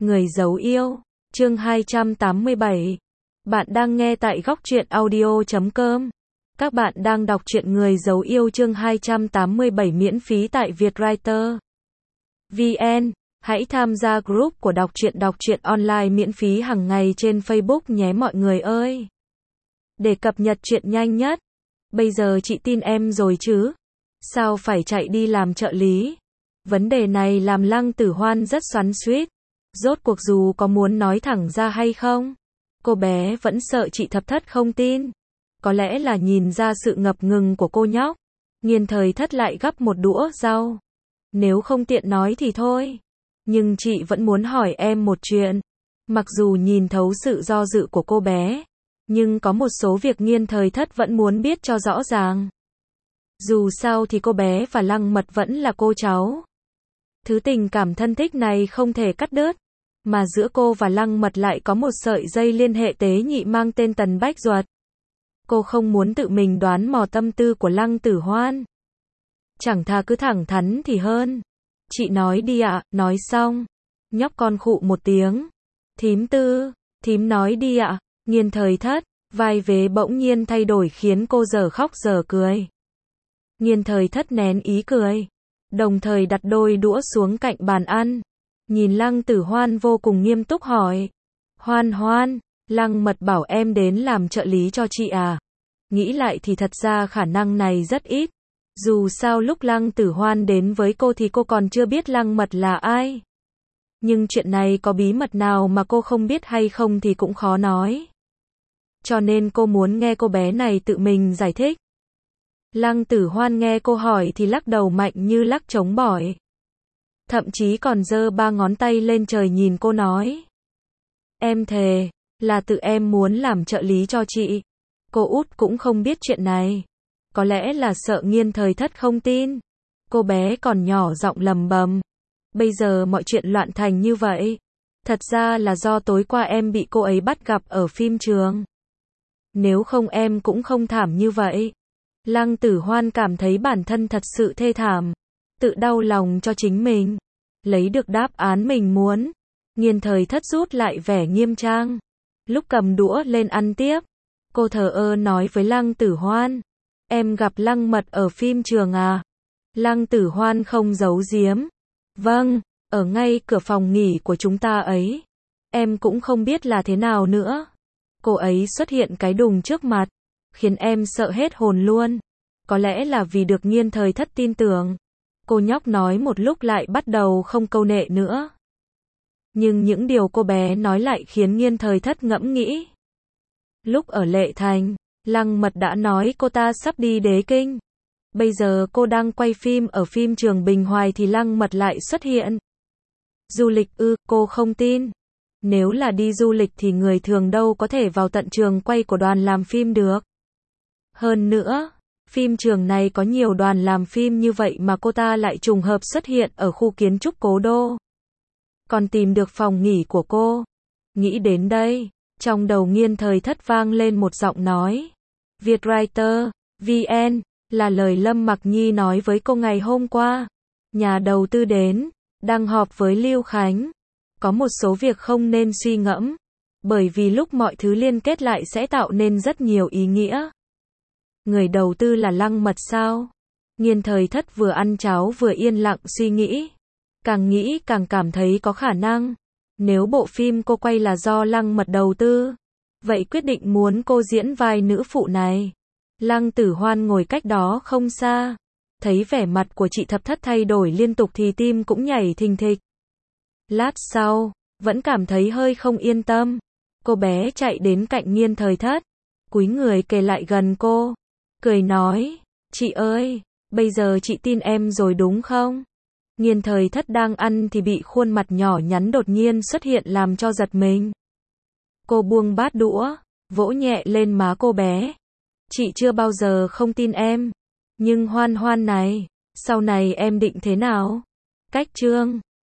Người dấu yêu, chương 287. Bạn đang nghe tại góc truyện audio.com. Các bạn đang đọc truyện Người dấu yêu chương 287 miễn phí tại Vietwriter VN. Hãy tham gia group của đọc truyện online miễn phí hàng ngày trên Facebook nhé mọi người ơi. Để cập nhật truyện nhanh nhất. Bây giờ chị tin em rồi chứ? Sao phải chạy đi làm trợ lý? Vấn đề này làm Lăng Tử Hoan rất xoắn xuýt. Rốt cuộc dù có muốn nói thẳng ra hay không, cô bé vẫn sợ chị Thập Thất không tin. Có lẽ là nhìn ra sự ngập ngừng của cô nhóc, Nghiên Thời Thất lại gắp một đũa rau. Nếu không tiện nói thì thôi, nhưng chị vẫn muốn hỏi em một chuyện. Mặc dù nhìn thấu sự do dự của cô bé, nhưng có một số việc Nghiên Thời Thất vẫn muốn biết cho rõ ràng. Dù sao thì cô bé và Lăng Mật vẫn là cô cháu. Thứ tình cảm thân thích này không thể cắt đứt, mà giữa cô và Lăng Mật lại có một sợi dây liên hệ tế nhị mang tên Tần Bách Duật. Cô không muốn tự mình đoán mò tâm tư của Lăng Tử Hoan. Chẳng thà cứ thẳng thắn thì hơn. Chị nói đi ạ. Nói xong, nhóc con khụ một tiếng. Thím Tư, thím nói đi ạ. Nghiên Thời Thất, vai vế bỗng nhiên thay đổi khiến cô dở khóc dở cười. Nghiên Thời Thất nén ý cười, đồng thời đặt đôi đũa xuống cạnh bàn ăn. Nhìn Lăng Tử Hoan vô cùng nghiêm túc hỏi. Hoan Hoan, Lăng Mật bảo em đến làm trợ lý cho chị à? Nghĩ lại thì thật ra khả năng này rất ít. Dù sao lúc Lăng Tử Hoan đến với cô thì cô còn chưa biết Lăng Mật là ai. Nhưng chuyện này có bí mật nào mà cô không biết hay không thì cũng khó nói. Cho nên cô muốn nghe cô bé này tự mình giải thích. Lăng Tử Hoan nghe cô hỏi thì lắc đầu mạnh như lắc trống bỏi. Thậm chí còn giơ 3 ngón tay lên trời nhìn cô nói. Em thề, là tự em muốn làm trợ lý cho chị. Cô út cũng không biết chuyện này. Có lẽ là sợ Nghiên Thời Thất không tin. Cô bé còn nhỏ giọng lầm bầm. Bây giờ mọi chuyện loạn thành như vậy. Thật ra là do tối qua em bị cô ấy bắt gặp ở phim trường. Nếu không em cũng không thảm như vậy. Lăng Tử Hoan cảm thấy bản thân thật sự thê thảm. Tự đau lòng cho chính mình. Lấy được đáp án mình muốn. Nghiên Thời Thất rút lại vẻ nghiêm trang. Lúc cầm đũa lên ăn tiếp, cô thờ ơ nói với Lăng Tử Hoan. Em gặp Lăng Mật ở phim trường à? Lăng Tử Hoan không giấu giếm. Vâng, ở ngay cửa phòng nghỉ của chúng ta ấy. Em cũng không biết là thế nào nữa. Cô ấy xuất hiện cái đùng trước mặt, khiến em sợ hết hồn luôn. Có lẽ là vì được Nghiên Thời Thất tin tưởng. Cô nhóc nói một lúc lại bắt đầu không câu nệ nữa. Nhưng những điều cô bé nói lại khiến Nghiên Thời Thất ngẫm nghĩ. Lúc ở Lệ Thành, Lăng Mật đã nói cô ta sắp đi Đế Kinh. Bây giờ cô đang quay phim ở phim trường Bình Hoài thì Lăng Mật lại xuất hiện. Du lịch ư? Cô không tin. Nếu là đi du lịch thì người thường đâu có thể vào tận trường quay của đoàn làm phim được. Hơn nữa, phim trường này có nhiều đoàn làm phim như vậy mà cô ta lại trùng hợp xuất hiện ở khu kiến trúc Cố Đô. Còn tìm được phòng nghỉ của cô. Nghĩ đến đây, trong đầu Nghiên Thời Thất vang lên một giọng nói. Vietwriter VN là lời Lâm Mặc Nhi nói với cô ngày hôm qua. Nhà đầu tư đến, đang họp với Lưu Khánh. Có một số việc không nên suy ngẫm, bởi vì lúc mọi thứ liên kết lại sẽ tạo nên rất nhiều ý nghĩa. Người đầu tư là Lăng Mật sao? Nghiên Thời Thất vừa ăn cháo vừa yên lặng suy nghĩ. Càng nghĩ càng cảm thấy có khả năng. Nếu bộ phim cô quay là do Lăng Mật đầu tư, vậy quyết định muốn cô diễn vai nữ phụ này. Lăng Tử Hoan ngồi cách đó không xa. Thấy vẻ mặt của chị Thập Thất thay đổi liên tục thì tim cũng nhảy thình thịch. Lát sau, vẫn cảm thấy hơi không yên tâm. Cô bé chạy đến cạnh Nghiên Thời Thất, cúi người kề lại gần cô, cười nói, chị ơi, bây giờ chị tin em rồi đúng không? Nghiên Thời Thất đang ăn thì bị khuôn mặt nhỏ nhắn đột nhiên xuất hiện làm cho giật mình. Cô buông bát đũa, vỗ nhẹ lên má cô bé. Chị chưa bao giờ không tin em. Nhưng Hoan Hoan này, sau này em định thế nào? Cách chương